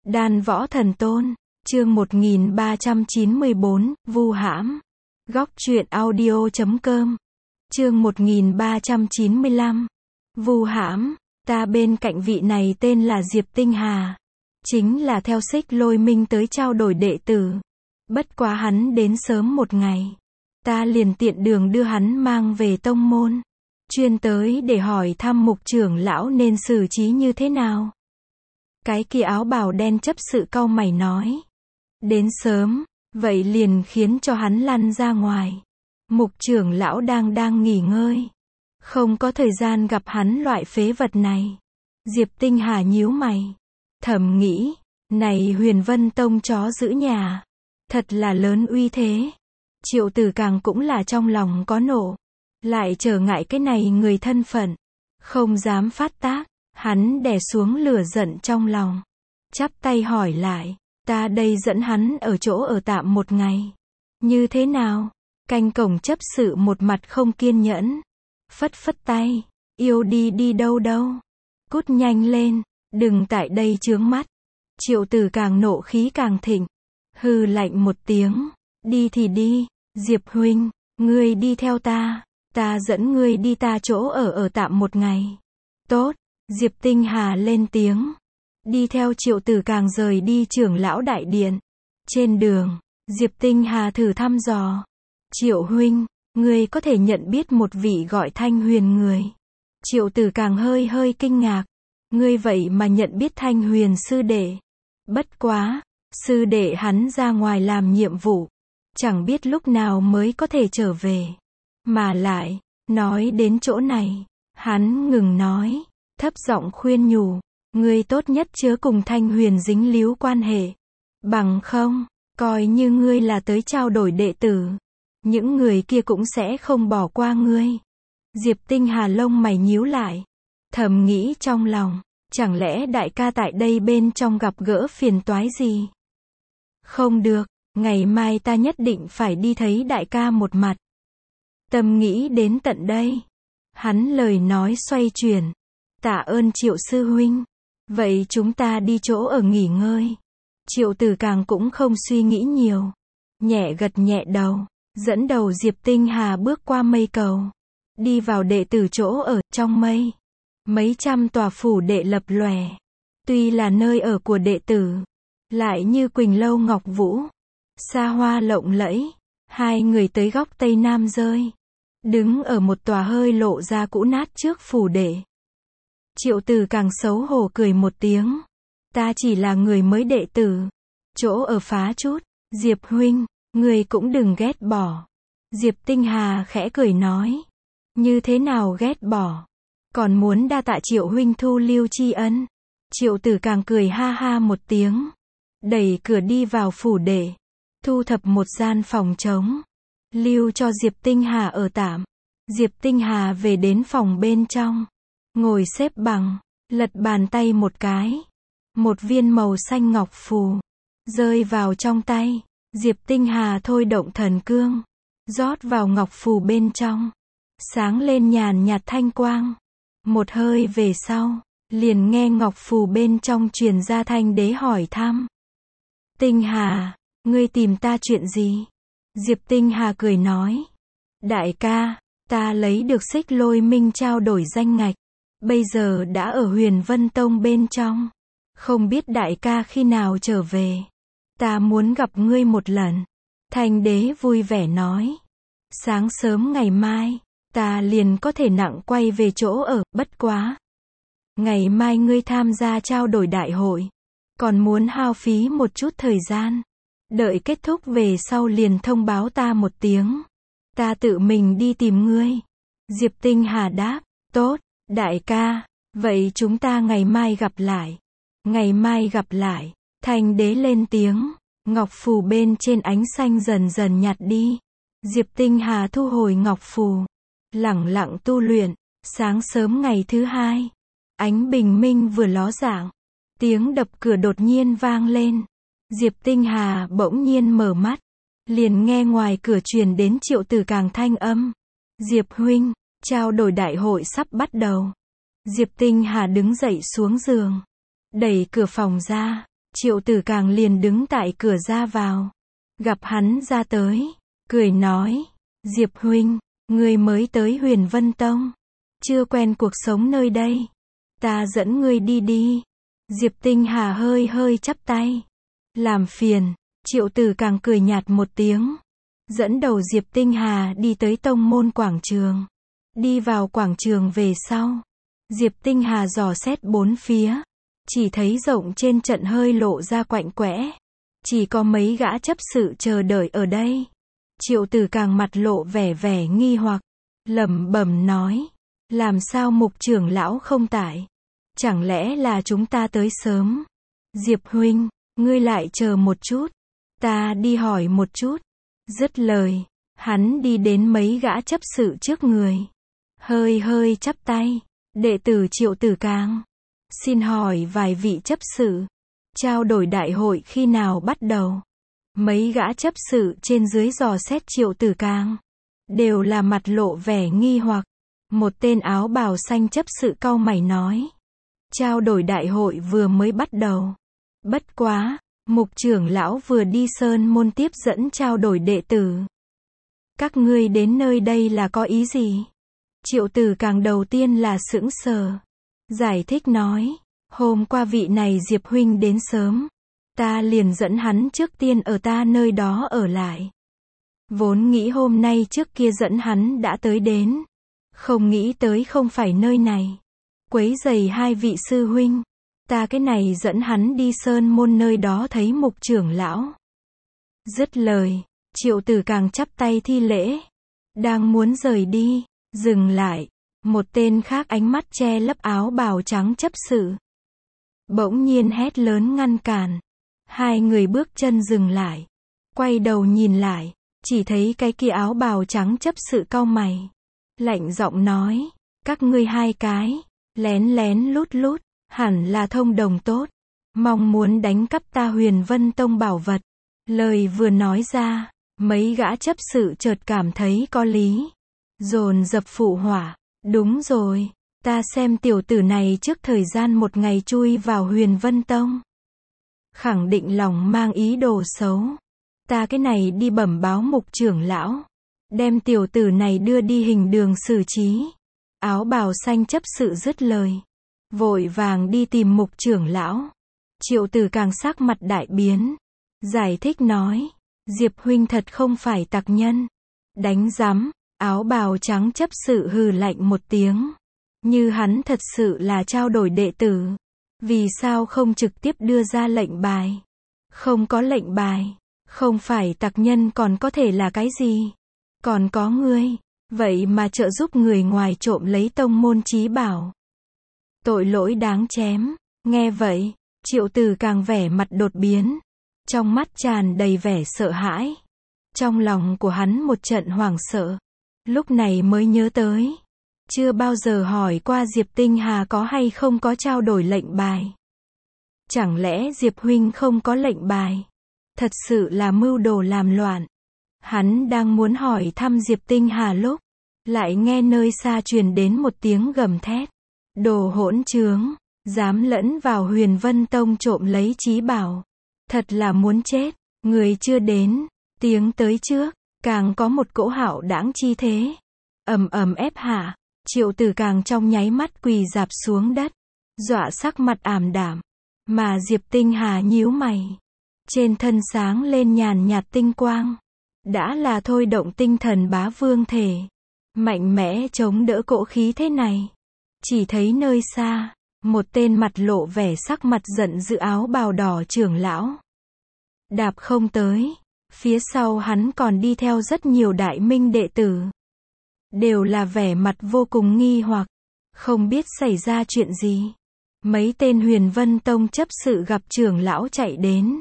Đan võ thần tôn, chương 1394, vu hãm. Góc truyện audio.com, chương 1395, vu hãm. Ta bên cạnh vị này tên là Diệp Tinh Hà, chính là theo Xích Lôi Minh tới trao đổi đệ tử. Bất quá hắn đến sớm một ngày, ta liền tiện đường đưa hắn mang về tông môn, chuyên tới để hỏi thăm Mục trưởng lão nên xử trí như thế nào. Cái kia áo bào đen chấp sự cau mày nói, đến sớm, vậy liền khiến cho hắn lăn ra ngoài. Mục trưởng lão đang nghỉ ngơi, không có thời gian gặp hắn loại phế vật này. Diệp Tinh Hà nhíu mày, thầm nghĩ, này Huyền Vân Tông chó giữ nhà, thật là lớn uy thế. Triệu Tử Càng cũng là trong lòng có nộ, lại trở ngại cái này người thân phận, không dám phát tác. Hắn đè xuống lửa giận trong lòng, chắp tay hỏi lại, ta đây dẫn hắn ở chỗ ở tạm một ngày, như thế nào? Canh cổng chấp sự một mặt không kiên nhẫn, phất phất tay, yêu đi đâu, cút nhanh lên, đừng tại đây chướng mắt. Triệu Tử Càng nộ khí càng thịnh, hừ lạnh một tiếng, đi thì đi, Diệp huynh, ngươi đi theo ta dẫn ngươi đi ta chỗ ở tạm một ngày. Tốt. Diệp Tinh Hà lên tiếng, đi theo Triệu Tử Càng rời đi trưởng lão đại điện. Trên đường, Diệp Tinh Hà thử thăm dò, Triệu huynh, ngươi có thể nhận biết một vị gọi Thanh Huyền người? Triệu Tử Càng hơi kinh ngạc, ngươi vậy mà nhận biết Thanh Huyền sư đệ? Bất quá, sư đệ hắn ra ngoài làm nhiệm vụ, chẳng biết lúc nào mới có thể trở về. Mà lại, nói đến chỗ này, hắn ngừng nói, thấp giọng khuyên nhủ, ngươi tốt nhất chớ cùng Thanh Huyền dính líu quan hệ. Bằng không, coi như ngươi là tới trao đổi đệ tử, những người kia cũng sẽ không bỏ qua ngươi. Diệp Tinh Hà lông mày nhíu lại, thầm nghĩ trong lòng, chẳng lẽ đại ca tại đây bên trong gặp gỡ phiền toái gì? Không được, ngày mai ta nhất định phải đi thấy đại ca một mặt. Tâm nghĩ đến tận đây, hắn lời nói xoay chuyển, tạ ơn Triệu sư huynh, vậy chúng ta đi chỗ ở nghỉ ngơi. Triệu Tử Càng cũng không suy nghĩ nhiều, nhẹ gật nhẹ đầu, dẫn đầu Diệp Tinh Hà bước qua mây cầu, đi vào đệ tử chỗ ở. Trong mây, mấy trăm tòa phủ đệ lập lòe, tuy là nơi ở của đệ tử, lại như Quỳnh Lâu Ngọc Vũ, xa hoa lộng lẫy. Hai người tới góc tây nam rơi, đứng ở một tòa hơi lộ ra cũ nát trước phủ đệ. Triệu Tử Càng xấu hổ cười một tiếng, ta chỉ là người mới đệ tử, chỗ ở phá chút, Diệp huynh, người cũng đừng ghét bỏ. Diệp Tinh Hà khẽ cười nói, như thế nào ghét bỏ, còn muốn đa tạ Triệu huynh thu lưu tri ân. Triệu Tử Càng cười ha ha một tiếng, đẩy cửa đi vào phủ đệ, thu thập một gian phòng trống, lưu cho Diệp Tinh Hà ở tạm. Diệp Tinh Hà về đến phòng bên trong, ngồi xếp bằng, lật bàn tay một cái, một viên màu xanh ngọc phù rơi vào trong tay. Diệp Tinh Hà thôi động thần cương, rót vào ngọc phù bên trong, sáng lên nhàn nhạt thanh quang. Một hơi về sau, liền nghe ngọc phù bên trong truyền ra thanh đế hỏi thăm, Tinh Hà, ngươi tìm ta chuyện gì? Diệp Tinh Hà cười nói, đại ca, ta lấy được Xích Lôi Minh trao đổi danh ngạch, bây giờ đã ở Huyền Vân Tông bên trong, không biết đại ca khi nào trở về, ta muốn gặp ngươi một lần. Thanh đế vui vẻ nói, sáng sớm ngày mai, ta liền có thể nặng quay về chỗ ở. Bất quá, ngày mai ngươi tham gia trao đổi đại hội, còn muốn hao phí một chút thời gian, đợi kết thúc về sau liền thông báo ta một tiếng, ta tự mình đi tìm ngươi. Diệp Tinh Hà đáp, tốt, đại ca, vậy chúng ta ngày mai gặp lại. Ngày mai gặp lại. Thanh đế lên tiếng, ngọc phù bên trên ánh xanh dần dần nhạt đi. Diệp Tinh Hà thu hồi ngọc phù, lẳng lặng tu luyện. Sáng sớm ngày thứ hai, ánh bình minh vừa ló dạng, tiếng đập cửa đột nhiên vang lên. Diệp Tinh Hà bỗng nhiên mở mắt, liền nghe ngoài cửa truyền đến Triệu Tử Càng thanh âm, Diệp huynh, trao đổi đại hội sắp bắt đầu. Diệp Tinh Hà đứng dậy xuống giường, đẩy cửa phòng ra, Triệu Tử Càng liền đứng tại cửa ra vào. Gặp hắn ra tới, cười nói, Diệp huynh, ngươi mới tới Huyền Vân Tông, chưa quen cuộc sống nơi đây, ta dẫn ngươi đi đi. Diệp Tinh Hà hơi hơi chắp tay, làm phiền. Triệu Tử Càng cười nhạt một tiếng, dẫn đầu Diệp Tinh Hà đi tới tông môn quảng trường. Đi vào quảng trường về sau, Diệp Tinh Hà dò xét bốn phía, chỉ thấy rộng trên trận hơi lộ ra quạnh quẽ, chỉ có mấy gã chấp sự chờ đợi ở đây. Triệu Tử Càng mặt lộ vẻ nghi hoặc, lẩm bẩm nói, làm sao Mục trưởng lão không tại? Chẳng lẽ là chúng ta tới sớm? Diệp huynh, ngươi lại chờ một chút, ta đi hỏi một chút. Dứt lời, hắn đi đến mấy gã chấp sự trước người, hơi hơi chắp tay, đệ tử Triệu Tử Càng, xin hỏi vài vị chấp sự, trao đổi đại hội khi nào bắt đầu? Mấy gã chấp sự trên dưới dò xét Triệu Tử Càng, đều là mặt lộ vẻ nghi hoặc. Một tên áo bào xanh chấp sự cau mày nói, trao đổi đại hội vừa mới bắt đầu. Bất quá, Mục trưởng lão vừa đi sơn môn tiếp dẫn trao đổi đệ tử. Các ngươi đến nơi đây là có ý gì? Triệu Tử Càng đầu tiên là sững sờ, giải thích nói, hôm qua vị này Diệp huynh đến sớm, ta liền dẫn hắn trước tiên ở ta nơi đó ở lại. Vốn nghĩ hôm nay trước kia dẫn hắn đã tới đến, không nghĩ tới không phải nơi này. Quấy rầy hai vị sư huynh, ta cái này dẫn hắn đi sơn môn nơi đó thấy Mục trưởng lão. Dứt lời, Triệu Tử Càng chắp tay thi lễ, đang muốn rời đi, dừng lại, một tên khác ánh mắt che lấp áo bào trắng chấp sự, bỗng nhiên hét lớn ngăn cản. Hai người bước chân dừng lại, quay đầu nhìn lại, chỉ thấy cái kia áo bào trắng chấp sự cau mày, lạnh giọng nói, các ngươi hai cái, lén lén lút lút, hẳn là thông đồng tốt, mong muốn đánh cắp ta Huyền Vân Tông bảo vật. Lời vừa nói ra, mấy gã chấp sự chợt cảm thấy có lý, dồn dập phụ họa, đúng rồi, ta xem tiểu tử này trước thời gian một ngày chui vào Huyền Vân Tông, khẳng định lòng mang ý đồ xấu. Ta cái này đi bẩm báo Mục trưởng lão, đem tiểu tử này đưa đi hình đường xử trí. Áo bào xanh chấp sự dứt lời, vội vàng đi tìm Mục trưởng lão. Triệu Tử Càng sắc mặt đại biến, giải thích nói, Diệp huynh thật không phải tặc nhân. Đánh rắm. Áo bào trắng chấp sự hừ lạnh một tiếng, như hắn thật sự là trao đổi đệ tử, vì sao không trực tiếp đưa ra lệnh bài? Không có lệnh bài, không phải tặc nhân còn có thể là cái gì? Còn có ngươi, vậy mà trợ giúp người ngoài trộm lấy tông môn chí bảo. Tội lỗi đáng chém. Nghe vậy, Triệu Tử Càng vẻ mặt đột biến, trong mắt tràn đầy vẻ sợ hãi. Trong lòng của hắn một trận hoảng sợ, lúc này mới nhớ tới, chưa bao giờ hỏi qua Diệp Tinh Hà có hay không có trao đổi lệnh bài. Chẳng lẽ Diệp huynh không có lệnh bài? Thật sự là mưu đồ làm loạn. Hắn đang muốn hỏi thăm Diệp Tinh Hà lúc, lại nghe nơi xa truyền đến một tiếng gầm thét. Đồ hỗn trướng, dám lẫn vào Huyền Vân Tông trộm lấy chí bảo. Thật là muốn chết. Người chưa đến, tiếng tới trước, càng có một cỗ hạo đãng chi thế, ầm ầm ép hạ. Triệu Tử Càng trong nháy mắt quỳ rạp xuống đất, dọa sắc mặt ảm đạm. Mà Diệp Tinh Hà nhíu mày, trên thân sáng lên nhàn nhạt tinh quang, đã là thôi động tinh thần bá vương thể, mạnh mẽ chống đỡ cỗ khí thế này. Chỉ thấy nơi xa, một tên mặt lộ vẻ sắc mặt giận dữ áo bào đỏ trưởng lão đạp không tới, phía sau hắn còn đi theo rất nhiều đại minh đệ tử, đều là vẻ mặt vô cùng nghi hoặc, không biết xảy ra chuyện gì. Mấy tên Huyền Vân Tông chấp sự gặp trưởng lão chạy đến,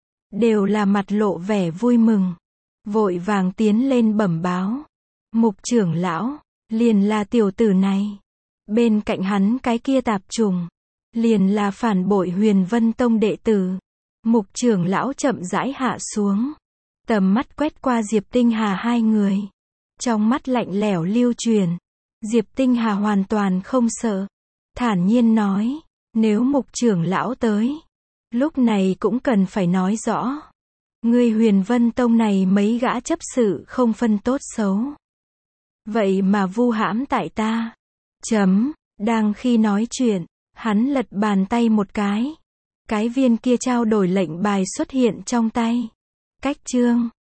đều là mặt lộ vẻ vui mừng, vội vàng tiến lên bẩm báo. Mục trưởng lão, liền là tiểu tử này. Bên cạnh hắn cái kia tạp trùng, liền là phản bội Huyền Vân Tông đệ tử. Mục trưởng lão chậm rãi hạ xuống, tầm mắt quét qua Diệp Tinh Hà hai người, trong mắt lạnh lẽo lưu truyền. Diệp Tinh Hà hoàn toàn không sợ, thản nhiên nói, nếu Mục trưởng lão tới, Lúc này cũng cần phải nói rõ. Ngươi Huyền Vân Tông này mấy gã chấp sự không phân tốt xấu. Vậy mà vu hãm tại ta. Đang khi nói chuyện, hắn lật bàn tay một cái. Cái viên kia trao đổi lệnh bài xuất hiện trong tay. Cách chương